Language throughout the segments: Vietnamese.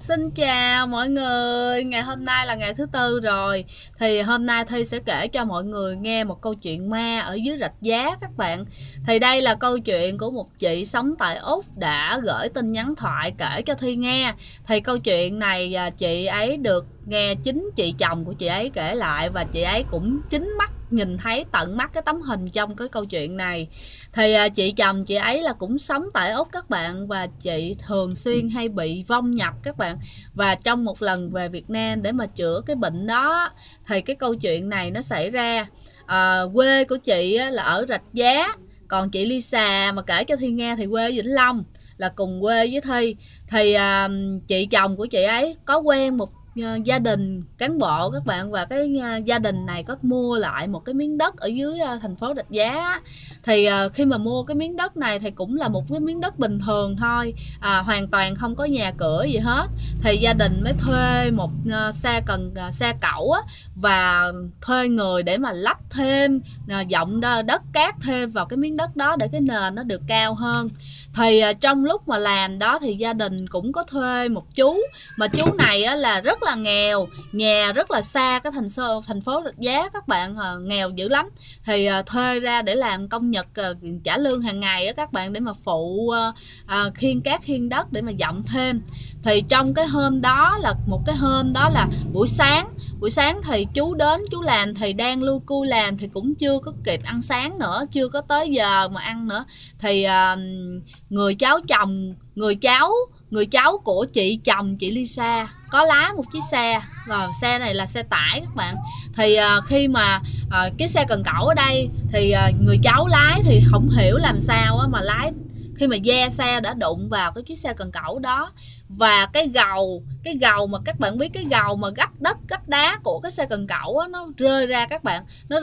Xin chào mọi người, ngày hôm nay là ngày thứ tư rồi. Thì hôm nay Thi sẽ kể cho mọi người nghe một câu chuyện ma ở dưới Rạch Giá các bạn. Thì đây là câu chuyện của một chị sống tại Úc đã gửi tin nhắn thoại kể cho Thi nghe. Thì câu chuyện này chị ấy được nghe chính chị chồng của chị ấy kể lại, và chị ấy cũng chính mắt nhìn thấy tận mắt cái tấm hình trong cái câu chuyện này. Thì chị chồng chị ấy là cũng sống tại Úc các bạn, và chị thường xuyên hay bị vong nhập các bạn. Và trong một lần về Việt Nam để mà chữa cái bệnh đó, thì cái câu chuyện này nó xảy ra. Quê của chị là ở Rạch Giá, còn chị Lisa mà kể cho Thi nghe thì quê ở Vĩnh Long, là cùng quê với Thi. Thì chị chồng của chị ấy có quen một gia đình cán bộ các bạn, và cái gia đình này có mua lại một cái miếng đất ở dưới thành phố Rạch Giá. Thì khi mà mua cái miếng đất này thì cũng là một cái miếng đất bình thường thôi, hoàn toàn không có nhà cửa gì hết. Thì gia đình mới thuê một xe cẩu á, và thuê người để mà lắp thêm dọng đất cát thêm vào cái miếng đất đó để cái nền nó được cao hơn. Thì trong lúc mà làm đó thì gia đình cũng có thuê một chú, mà chú này á, là rất là nghèo, nhà rất là xa cái thành phố Rạch Giá các bạn, nghèo dữ lắm. Thì thuê ra để làm công nhật trả lương hàng ngày á các bạn, để mà phụ khiêng cát khiêng đất để mà dọng thêm. Thì trong cái hôm đó là buổi sáng thì chú đến chú làm, thì đang lu cui làm thì cũng chưa có kịp ăn sáng nữa, chưa có tới giờ mà ăn nữa. Thì người cháu của chị chồng chị Lisa có lái một chiếc xe, và xe này là xe tải các bạn. Thì khi mà cái xe cần cẩu ở đây thì người cháu lái thì không hiểu làm sao mà lái, khi mà ve xe đã đụng vào cái chiếc xe cần cẩu đó. Và cái gầu mà các bạn biết, cái gầu mà gấp đất gấp đá của cái xe cần cẩu á, nó rơi ra các bạn. Nó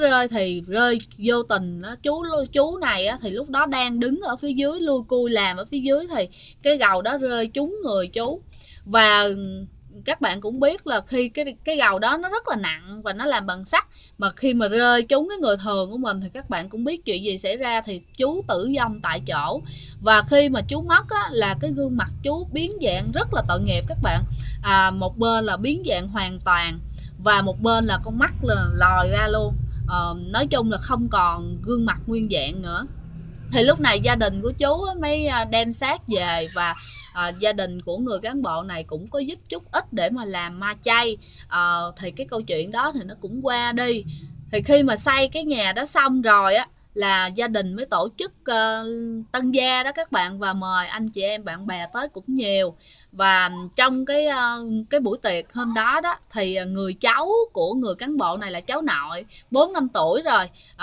rơi vô tình đó, chú này á, thì lúc đó đang đứng ở phía dưới lui cui làm ở phía dưới, thì cái gầu đó rơi trúng người chú. Và các bạn cũng biết là khi cái gầu đó nó rất là nặng và nó làm bằng sắt, mà khi mà rơi trúng cái người thường của mình thì các bạn cũng biết chuyện gì xảy ra, thì chú tử vong tại chỗ. Và khi mà chú mất á, là cái gương mặt chú biến dạng rất là tội nghiệp các bạn. Một bên là biến dạng hoàn toàn, và một bên là con mắt là lòi ra luôn. Nói chung là không còn gương mặt nguyên dạng nữa. Thì lúc này gia đình của chú mới đem xác về, và gia đình của người cán bộ này cũng có giúp chút ít để mà làm ma chay. Thì cái câu chuyện đó thì nó cũng qua đi. Thì khi mà xây cái nhà đó xong rồi á, là gia đình mới tổ chức tân gia đó các bạn, và mời anh chị em bạn bè tới cũng nhiều. Và trong cái buổi tiệc hôm đó đó, thì người cháu của người cán bộ này là cháu nội 4-5 tuổi rồi,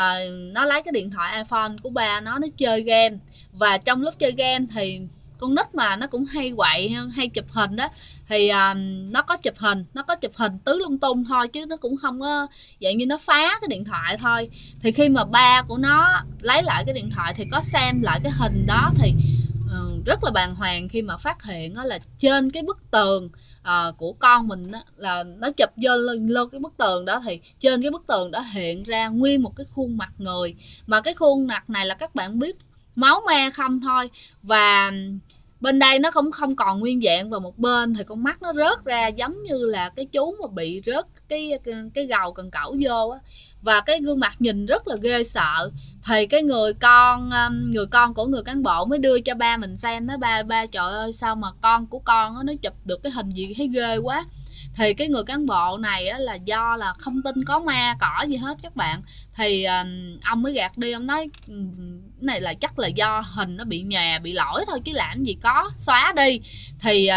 nó lấy cái điện thoại iPhone của ba nó chơi game. Và trong lúc chơi game thì con nít mà nó cũng hay quậy hay chụp hình đó, thì nó có chụp hình tứ lung tung thôi, chứ nó cũng không có dạng như nó phá cái điện thoại thôi. Thì khi mà ba của nó lấy lại cái điện thoại thì có xem lại cái hình đó, thì rất là bàng hoàng khi mà phát hiện đó là trên cái bức tường của con mình đó, là nó chụp vô lên cái bức tường đó, thì trên cái bức tường đó hiện ra nguyên một cái khuôn mặt người. Mà cái khuôn mặt này là các bạn biết máu me không thôi, và bên đây nó không còn nguyên dạng, và một bên thì con mắt nó rớt ra giống như là cái chú mà bị rớt cái gầu cần cẩu vô á. Và cái gương mặt nhìn rất là ghê sợ. Thì cái người con của người cán bộ mới đưa cho ba mình xem, nói ba trời ơi, sao mà con của con nó chụp được cái hình gì thấy ghê quá. Thì cái người cán bộ này á, là do là không tin có ma cỏ gì hết các bạn. Thì ông mới gạt đi, ông nói này là chắc là do hình nó bị nhòe bị lỗi thôi, chứ làm gì có, xóa đi. Thì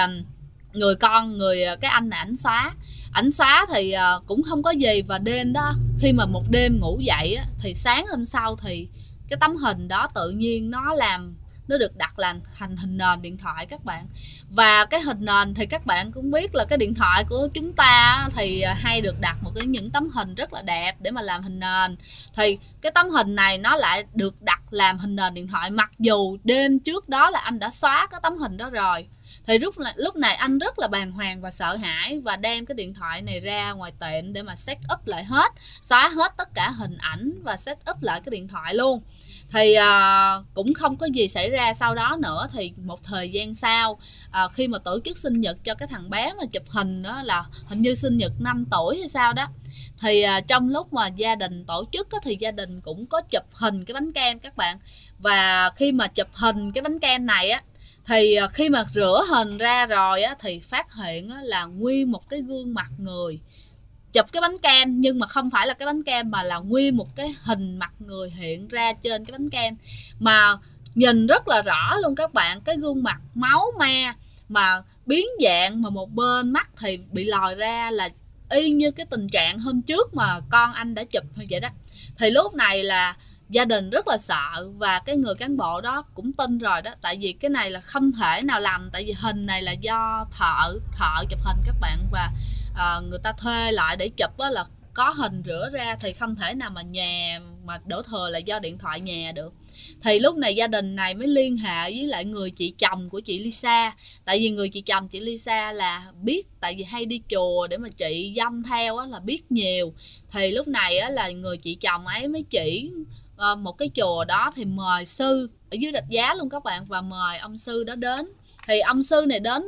cái anh này ảnh xóa thì cũng không có gì. Và đêm đó, khi mà một đêm ngủ dậy á, thì sáng hôm sau thì cái tấm hình đó tự nhiên nó được đặt làm thành hình nền điện thoại các bạn. Và cái hình nền thì các bạn cũng biết là cái điện thoại của chúng ta thì hay được đặt những tấm hình rất là đẹp để mà làm hình nền. Thì cái tấm hình này nó lại được đặt làm hình nền điện thoại, mặc dù đêm trước đó là anh đã xóa cái tấm hình đó rồi. Thì lúc này anh rất là bàng hoàng và sợ hãi, và đem cái điện thoại này ra ngoài tiệm để mà set up lại hết, xóa hết tất cả hình ảnh và set up lại cái điện thoại luôn. Thì cũng không có gì xảy ra sau đó nữa. Thì một thời gian sau, khi mà tổ chức sinh nhật cho cái thằng bé mà chụp hình đó, là hình như sinh nhật 5 tuổi hay sao đó, thì trong lúc mà gia đình tổ chức thì gia đình cũng có chụp hình cái bánh kem các bạn. Và khi mà chụp hình cái bánh kem này á, thì khi mà rửa hình ra rồi á, thì phát hiện á, là nguyên một cái gương mặt người chụp cái bánh kem, nhưng mà không phải là cái bánh kem mà là nguyên một cái hình mặt người hiện ra trên cái bánh kem, mà nhìn rất là rõ luôn các bạn. Cái gương mặt máu me mà biến dạng, mà một bên mắt thì bị lòi ra, là y như cái tình trạng hôm trước mà con anh đã chụp vậy đó. Thì lúc này là gia đình rất là sợ, và cái người cán bộ đó cũng tin rồi đó, tại vì cái này là không thể nào làm, tại vì hình này là do thợ chụp hình các bạn, và người ta thuê lại để chụp á, là có hình rửa ra thì không thể nào mà nhè mà đổ thừa là do điện thoại nhè được. Thì lúc này gia đình này mới liên hệ với lại người chị chồng của chị Lisa, tại vì người chị chồng chị Lisa là biết, tại vì hay đi chùa để mà chị dông theo á, là biết nhiều. Thì lúc này á, là người chị chồng ấy mới chỉ một cái chùa đó, thì mời sư ở dưới Rạch Giá luôn các bạn, và mời ông sư đó đến. Thì ông sư này đến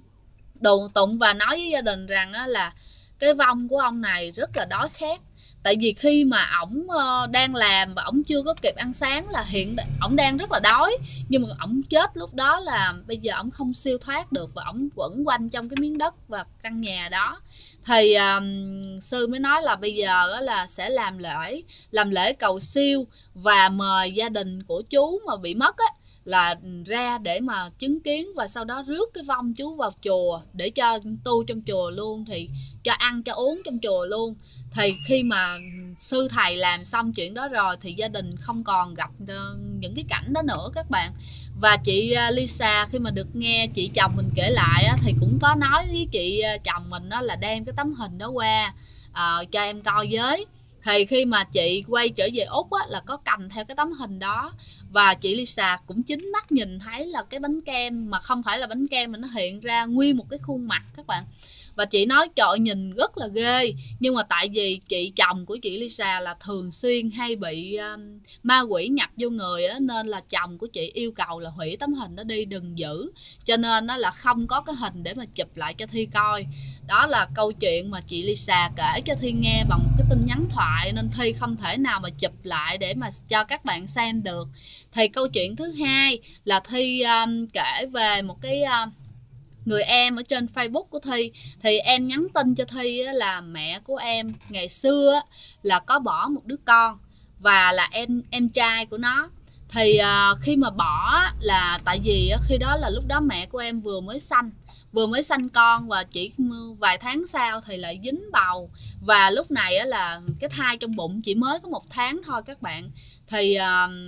tụng và nói với gia đình rằng á, là cái vong của ông này rất là đói khát. Tại vì khi mà ổng đang làm và ổng chưa có kịp ăn sáng là hiện ổng đang rất là đói, nhưng mà ổng chết lúc đó là bây giờ ổng không siêu thoát được, và ổng quẩn quanh trong cái miếng đất và căn nhà đó. Thì sư mới nói là bây giờ là sẽ làm lễ cầu siêu, và mời gia đình của chú mà bị mất á là ra để mà chứng kiến, và sau đó rước cái vong chú vào chùa để cho tu trong chùa luôn, thì cho ăn cho uống trong chùa luôn. Thì khi mà sư thầy làm xong chuyện đó rồi thì gia đình không còn gặp những cái cảnh đó nữa các bạn. Và chị Lisa khi mà được nghe chị chồng mình kể lại á, thì cũng có nói với chị chồng mình đó là đem cái tấm hình đó qua cho em coi với. Thì khi mà chị quay trở về Úc á, là có cầm theo cái tấm hình đó, và chị Lisa cũng chính mắt nhìn thấy là cái bánh kem mà không phải là bánh kem, mà nó hiện ra nguyên một cái khuôn mặt các bạn. Và chị nói trời nhìn rất là ghê, nhưng mà tại vì chị chồng của chị Lisa là thường xuyên hay bị ma quỷ nhập vô người á, nên là chồng của chị yêu cầu là hủy tấm hình đó đi, đừng giữ, cho nên nó là không có cái hình để mà chụp lại cho Thi coi. Đó là câu chuyện mà chị Lisa kể cho Thi nghe bằng một cái tin nhắn thoại, nên Thi không thể nào mà chụp lại để mà cho các bạn xem được. Thì câu chuyện thứ hai là Thi kể về một cái người em ở trên Facebook của Thi. Thì em nhắn tin cho Thi là mẹ của em ngày xưa là có bỏ một đứa con, và là em trai của nó. Thì khi mà bỏ là tại vì khi đó là lúc đó mẹ của em vừa mới sanh con, và chỉ vài tháng sau thì lại dính bầu. Và lúc này là cái thai trong bụng chỉ mới có 1 tháng thôi các bạn. Thì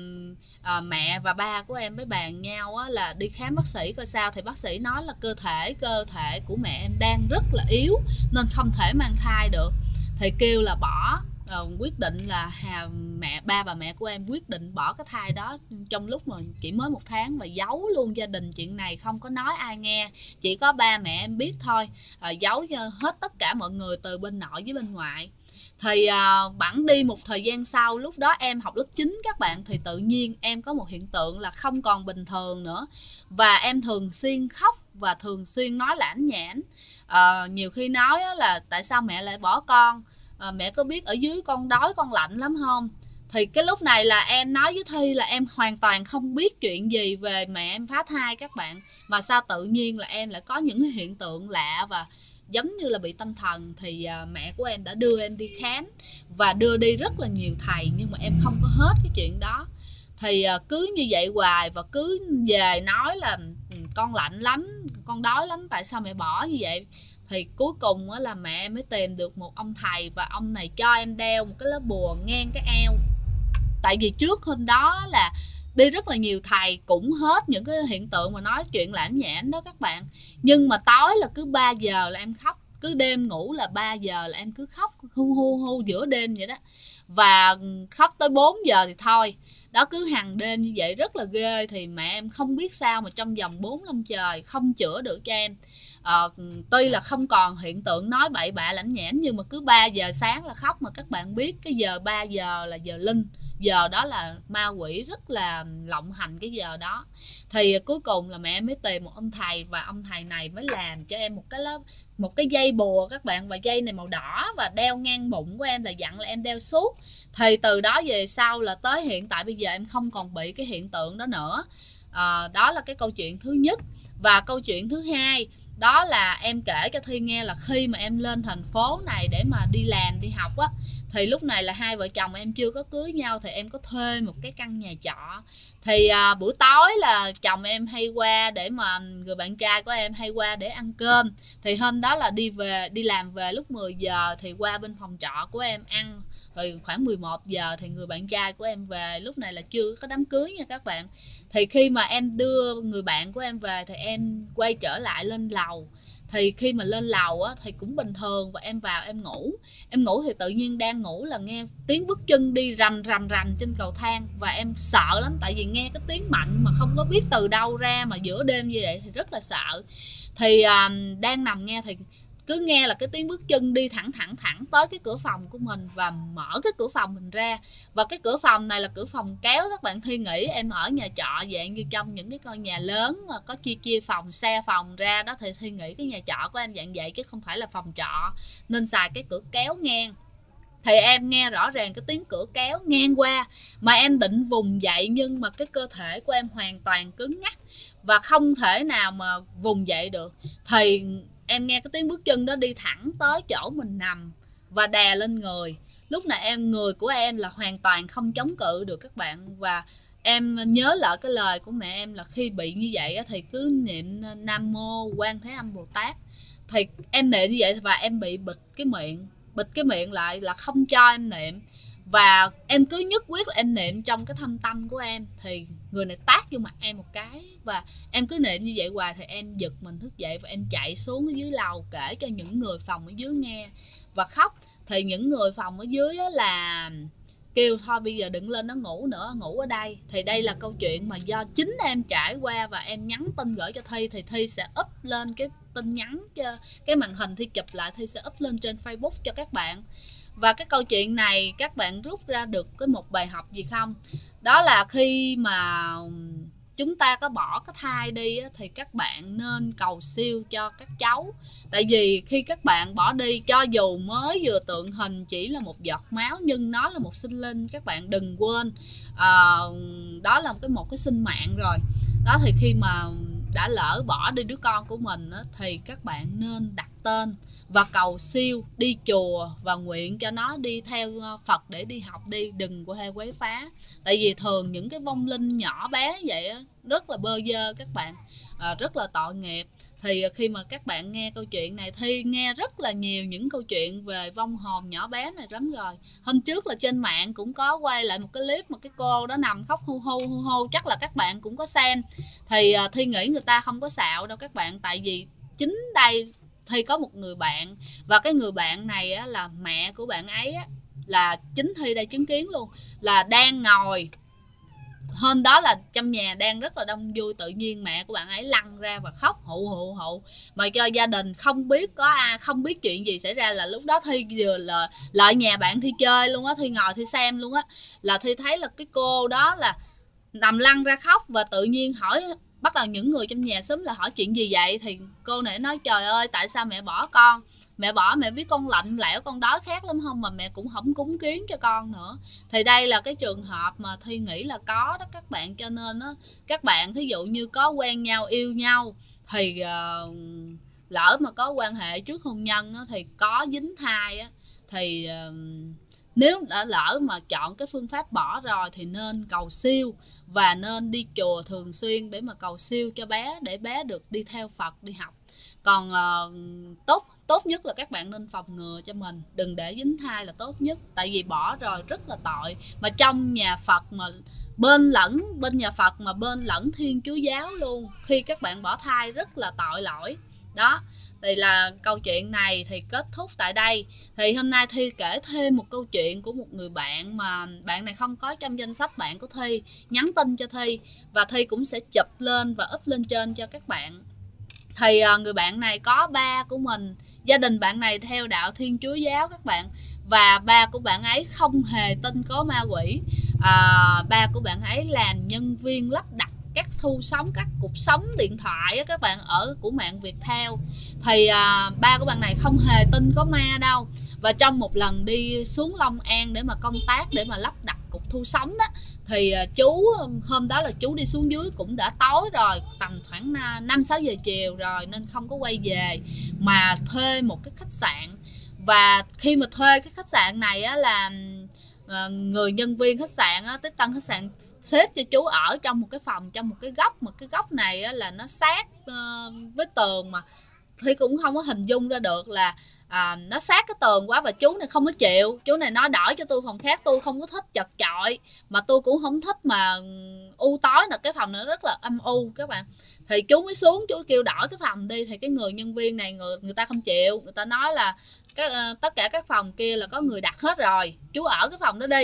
mẹ và ba của em mới bàn nhau là đi khám bác sĩ coi sao. Thì bác sĩ nói là cơ thể của mẹ em đang rất là yếu nên không thể mang thai được. Thì kêu là bỏ, quyết định là ba và mẹ của em quyết định bỏ cái thai đó trong lúc mà chỉ mới 1 tháng, và giấu luôn gia đình chuyện này, không có nói ai nghe, chỉ có ba mẹ em biết thôi, giấu cho hết tất cả mọi người từ bên nội với bên ngoại. Thì bẵng đi một thời gian sau, lúc đó em học lớp 9 các bạn, thì tự nhiên em có một hiện tượng là không còn bình thường nữa, và em thường xuyên khóc và thường xuyên nói lảm nhảm. Nhiều khi nói là tại sao mẹ lại bỏ con, mẹ có biết ở dưới con đói con lạnh lắm không. Thì cái lúc này là em nói với Thi là em hoàn toàn không biết chuyện gì về mẹ em phá thai các bạn, mà sao tự nhiên là em lại có những hiện tượng lạ và giống như là bị tâm thần. Thì mẹ của em đã đưa em đi khám và đưa đi rất là nhiều thầy, nhưng mà em không có hết cái chuyện đó. Thì cứ như vậy hoài, và cứ về nói là con lạnh lắm, con đói lắm, tại sao mẹ bỏ như vậy. Thì cuối cùng là mẹ em mới tìm được một ông thầy, và ông này cho em đeo một cái lá bùa ngang cái eo. Tại vì trước hôm đó là đi rất là nhiều thầy cũng hết những cái hiện tượng mà nói chuyện lãm nhảm đó các bạn. Nhưng mà tối là cứ 3 giờ là em khóc, cứ đêm ngủ là 3 giờ là em cứ khóc hu hu hu giữa đêm vậy đó. Và khóc tới 4 giờ thì thôi, đó, cứ hàng đêm như vậy rất là ghê. Thì mẹ em không biết sao mà trong vòng 4 năm trời không chữa được cho em. Tuy là không còn hiện tượng nói bậy bạ lãnh nhảm, nhưng mà cứ 3 giờ sáng là khóc. Mà các bạn biết cái giờ 3 giờ là giờ linh, giờ đó là ma quỷ rất là lộng hành cái giờ đó. Thì cuối cùng là mẹ em mới tìm một ông thầy, và ông thầy này mới làm cho em một cái dây bùa các bạn, và dây này màu đỏ và đeo ngang bụng của em, là dặn là em đeo suốt. Thì từ đó về sau là tới hiện tại bây giờ em không còn bị cái hiện tượng đó nữa. Đó là cái câu chuyện thứ nhất. Và câu chuyện thứ hai đó là em kể cho Thi nghe là khi mà em lên thành phố này để mà đi làm đi học á, thì lúc này là hai vợ chồng em chưa có cưới nhau, thì em có thuê một cái căn nhà trọ. Thì buổi tối là chồng em hay qua để mà người bạn trai của em hay qua để ăn cơm. Thì hôm đó là đi làm về lúc 10 giờ thì qua bên phòng trọ của em ăn. Rồi khoảng 11 giờ thì người bạn trai của em về, lúc này là chưa có đám cưới nha các bạn. Thì khi mà em đưa người bạn của em về thì em quay trở lại lên lầu. Thì khi mà lên lầu á, thì cũng bình thường, và em vào em ngủ. Em ngủ thì tự nhiên đang ngủ là nghe tiếng bước chân đi rầm rầm rầm trên cầu thang. Và em sợ lắm, tại vì nghe cái tiếng mạnh mà không có biết từ đâu ra, mà giữa đêm như vậy thì rất là sợ. Thì đang nằm nghe thì cứ nghe là cái tiếng bước chân đi thẳng tới cái cửa phòng của mình, và mở cái cửa phòng mình ra. Và cái cửa phòng này là cửa phòng kéo các bạn. Thi nghĩ em ở nhà trọ dạng như trong những cái con nhà lớn mà có chia phòng xe phòng ra đó, thì Thi nghĩ cái nhà trọ của em dạng vậy chứ không phải là phòng trọ, nên xài cái cửa kéo ngang. Thì em nghe rõ ràng cái tiếng cửa kéo ngang qua, mà em định vùng dậy nhưng mà cái cơ thể của em hoàn toàn cứng ngắc và không thể nào mà vùng dậy được. Thì em nghe cái tiếng bước chân đó đi thẳng tới chỗ mình nằm và đè lên người. Lúc này người của em là hoàn toàn không chống cự được các bạn. Và em nhớ lại cái lời của mẹ em là khi bị như vậy thì cứ niệm Nam Mô Quan Thế Âm Bồ Tát. Thì em niệm như vậy và em bị bịt cái miệng lại, là không cho em niệm. Và em cứ nhất quyết là em niệm trong cái thâm tâm của em. Thì người này tát vô mặt em một cái, và em cứ niệm như vậy hoài. Thì em giật mình thức dậy và em chạy xuống ở dưới lầu kể cho những người phòng ở dưới nghe và khóc. Thì những người phòng ở dưới là kêu thôi bây giờ đừng lên nó ngủ nữa, ngủ ở đây. Thì đây là câu chuyện mà do chính em trải qua, và em nhắn tin gửi cho Thi. Thì Thi sẽ up lên cái tin nhắn, cho cái màn hình Thi chụp lại, Thi sẽ up lên trên Facebook cho các bạn. Và cái câu chuyện này các bạn rút ra được một bài học gì không? Đó là khi mà chúng ta có bỏ cái thai đi thì các bạn nên cầu siêu cho các cháu. Tại vì khi các bạn bỏ đi, cho dù mới vừa tượng hình chỉ là một giọt máu, nhưng nó là một sinh linh, các bạn đừng quên. Đó là một cái sinh mạng rồi. Đó, thì khi mà đã lỡ bỏ đi đứa con của mình thì các bạn nên đặt tên và cầu siêu, đi chùa và nguyện cho nó đi theo Phật để đi học đi, đừng có hay quấy phá. Tại vì thường những cái vong linh nhỏ bé vậy rất là bơ vơ các bạn, rất là tội nghiệp. Thì khi mà các bạn nghe câu chuyện này, Thi nghe rất là nhiều những câu chuyện về vong hồn nhỏ bé này lắm rồi. Hôm trước là trên mạng cũng có quay lại một cái clip mà cái cô đó nằm khóc hu hu, chắc là các bạn cũng có xem. Thì Thi nghĩ người ta không có xạo đâu các bạn, tại vì chính đây Thi có một người bạn, và cái người bạn này á, là mẹ của bạn ấy á, là chính Thi đây chứng kiến luôn, là đang ngồi. Hôm đó là trong nhà đang rất là đông vui, tự nhiên mẹ của bạn ấy lăn ra và khóc hụ mà cho gia đình không biết có ai, không biết chuyện gì xảy ra. Là lúc đó Thi vừa là lại nhà bạn Thi chơi luôn á, Thi ngồi Thi xem luôn á, là Thi thấy là cái cô đó là nằm lăn ra khóc. Và tự nhiên hỏi, bắt đầu những người trong nhà xúm là hỏi chuyện gì vậy. Thì cô này nói trời ơi tại sao mẹ bỏ con, mẹ biết con lạnh lẽo, con đói khát lắm không, mà mẹ cũng không cúng kiến cho con nữa. Thì đây là cái trường hợp mà Thi nghĩ là có đó các bạn. Cho nên đó, các bạn thí dụ như có quen nhau, yêu nhau, thì lỡ mà có quan hệ trước hôn nhân thì có dính thai thì nếu đã lỡ mà chọn cái phương pháp bỏ rồi thì nên cầu siêu và nên đi chùa thường xuyên để mà cầu siêu cho bé, để bé được đi theo Phật đi học. Còn tốt nhất là các bạn nên phòng ngừa cho mình, đừng để dính thai là tốt nhất. Tại vì bỏ rồi rất là tội. Mà trong nhà Phật mà bên nhà Phật mà bên lẫn Thiên Chúa giáo luôn, khi các bạn bỏ thai rất là tội lỗi. Đó, thì là câu chuyện này thì kết thúc tại đây. Thì hôm nay Thi kể thêm một câu chuyện của một người bạn mà bạn này không có trong danh sách bạn của Thi, nhắn tin cho Thi và Thi cũng sẽ chụp lên và up lên trên cho các bạn. Thì người bạn này có ba của mình, gia đình bạn này theo đạo Thiên Chúa giáo các bạn, và ba của bạn ấy không hề tin có ma quỷ. Ba của bạn ấy làm nhân viên lắp đặt các thu sóng, các cục sóng điện thoại á, các bạn, ở của mạng Viettel. Thì ba của bạn này không hề tin có ma đâu. Và trong một lần đi xuống Long An để mà công tác, để mà lắp đặt cục thu sóng đó, thì chú hôm đó là chú đi xuống dưới cũng đã tối rồi, tầm khoảng 5-6 giờ chiều rồi, nên không có quay về mà thuê một cái khách sạn. Và khi mà thuê cái khách sạn này á, là người nhân viên khách sạn á, Tiếp Tân khách sạn xếp cho chú ở trong một cái phòng, trong một cái góc, mà cái góc này á, là nó sát với tường, mà thì cũng không có hình dung ra được là nó sát cái tường quá. Và chú này không có chịu, chú này nói đổi cho tôi phòng khác, tôi không có thích chật chội, mà tôi cũng không thích mà u tối, là cái phòng nó rất là âm u các bạn. Thì chú mới xuống, chú kêu đổi cái phòng đi. Thì cái người nhân viên này người ta không chịu, người ta nói là tất cả các phòng kia là có người đặt hết rồi, chú ở cái phòng đó đi.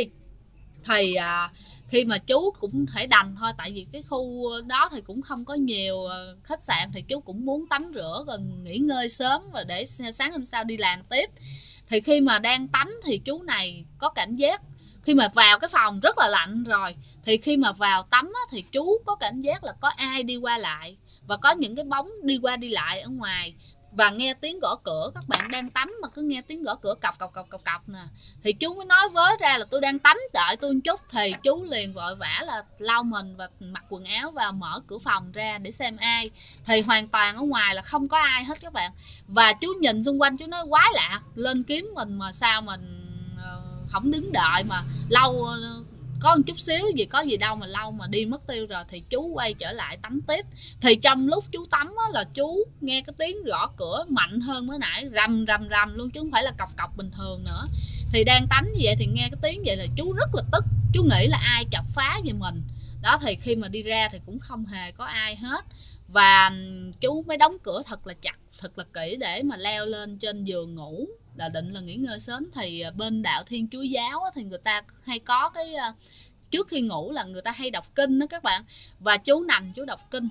Thì khi mà chú cũng phải đành thôi, tại vì cái khu đó thì cũng không có nhiều khách sạn, thì chú cũng muốn tắm rửa rồi nghỉ ngơi sớm và để sáng hôm sau đi làm tiếp. Thì khi mà đang tắm thì chú này có cảm giác, khi mà vào cái phòng rất là lạnh rồi, thì khi mà vào tắm á, thì chú có cảm giác là có ai đi qua lại, và có những cái bóng đi qua đi lại ở ngoài, và nghe tiếng gõ cửa. Các bạn đang tắm mà cứ nghe tiếng gõ cửa cọc cọc cọc cọc cọc nè. Thì chú mới nói với ra là tôi đang tắm, đợi tôi một chút. Thì chú liền vội vã là lau mình và mặc quần áo và mở cửa phòng ra để xem ai. Thì hoàn toàn ở ngoài là không có ai hết các bạn. Và chú nhìn xung quanh, chú nói quái lạ, lên kiếm mình mà sao mình không đứng đợi mà lâu, có một chút xíu gì, có gì đâu mà lâu mà đi mất tiêu rồi. Thì chú quay trở lại tắm tiếp. Thì trong lúc chú tắm á, là chú nghe cái tiếng gõ cửa mạnh hơn mới nãy, rầm rầm rầm luôn, chứ không phải là cọc cọc bình thường nữa. Thì đang tắm như vậy thì nghe cái tiếng vậy là chú rất là tức, chú nghĩ là ai chọc phá về mình đó. Thì khi mà đi ra thì cũng không hề có ai hết, và chú mới đóng cửa thật là chặt, thật là kỹ để mà leo lên trên giường ngủ, là định là nghỉ ngơi sớm. Thì bên đạo Thiên Chúa giáo thì người ta hay có cái trước khi ngủ là người ta hay đọc kinh đó các bạn. Và chú nằm chú đọc kinh,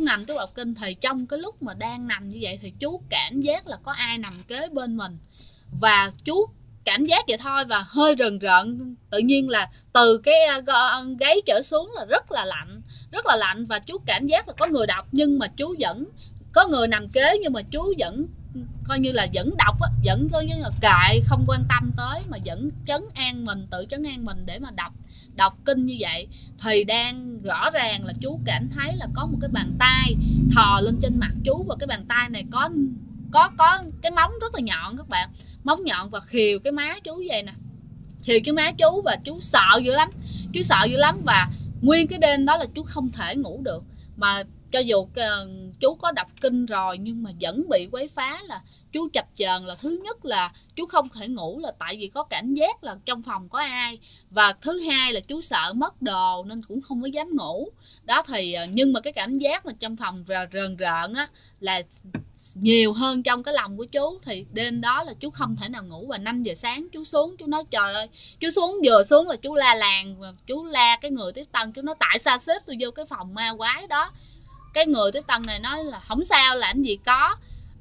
thì trong cái lúc mà đang nằm như vậy thì chú cảm giác là có ai nằm kế bên mình, và chú cảm giác vậy thôi, và hơi rần rợn. Tự nhiên là từ cái gáy trở xuống là rất là lạnh, và chú cảm giác là có người đọc, nhưng mà chú vẫn có người nằm kế, nhưng mà chú vẫn coi như là vẫn đọc á, vẫn coi như là kệ, không quan tâm tới, mà vẫn tự trấn an mình để mà đọc kinh như vậy. Thì đang rõ ràng là chú cảm thấy là có một cái bàn tay thò lên trên mặt chú, và cái bàn tay này có cái móng rất là nhọn các bạn, móng nhọn, và khều cái má chú vậy nè, khều cái má chú. Và chú sợ dữ lắm, và nguyên cái đêm đó là chú không thể ngủ được. Mà cho dù chú có đọc kinh rồi nhưng mà vẫn bị quấy phá, là chú chập chờn. Là thứ nhất là chú không thể ngủ là tại vì có cảm giác là trong phòng có ai, và thứ hai là chú sợ mất đồ nên cũng không có dám ngủ đó. Thì nhưng mà cái cảm giác mà trong phòng rờn rợn á là nhiều hơn trong cái lòng của chú. Thì đêm đó là chú không thể nào ngủ, và 5 giờ sáng chú xuống, chú nói trời ơi, chú vừa xuống là chú la làng, chú la cái người Tiếp Tân, chú nói tại sao xếp tôi vô cái phòng ma quái đó. Cái người Tiếp Tân này nói là không sao, làm gì có,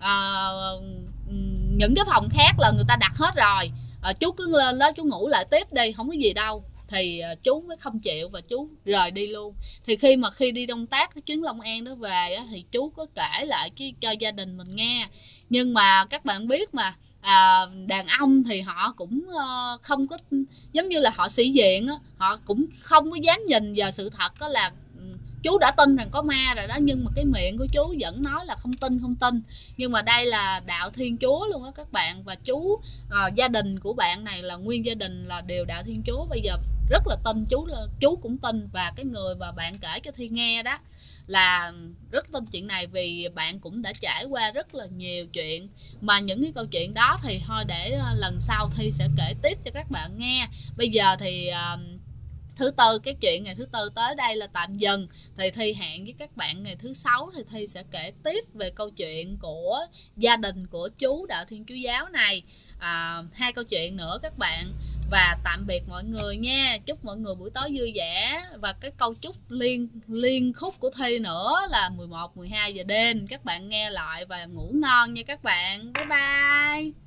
những cái phòng khác là người ta đặt hết rồi, chú cứ lên đó chú ngủ lại tiếp đi, không có gì đâu. Thì chú mới không chịu và chú rời đi luôn. Thì khi đi công tác cái chuyến Long An đó về á, thì chú có kể lại cho gia đình mình nghe. Nhưng mà các bạn biết mà, đàn ông thì họ cũng không có, giống như là họ sĩ diện á, họ cũng không có dám nhìn vào sự thật đó, là chú đã tin rằng có ma rồi đó, nhưng mà cái miệng của chú vẫn nói là không tin. Nhưng mà đây là đạo Thiên Chúa luôn á các bạn. Và gia đình của bạn này là nguyên gia đình là đều đạo Thiên Chúa, bây giờ rất là tin. Chú cũng tin, và cái người mà bạn kể cho Thi nghe đó là rất tin chuyện này, vì bạn cũng đã trải qua rất là nhiều chuyện. Mà những cái câu chuyện đó thì thôi để lần sau Thi sẽ kể tiếp cho các bạn nghe. Bây giờ thì thứ tư, cái chuyện ngày thứ tư tới đây là tạm dừng. Thì Thi hẹn với các bạn ngày thứ sáu thì Thi sẽ kể tiếp về câu chuyện của gia đình của chú đạo Thiên Chúa giáo này, 2 câu chuyện nữa các bạn. Và tạm biệt mọi người nha, chúc mọi người buổi tối vui vẻ. Và cái câu chúc liên khúc của Thi nữa là 11-12 giờ đêm, các bạn nghe lại và ngủ ngon nha các bạn. Bye bye.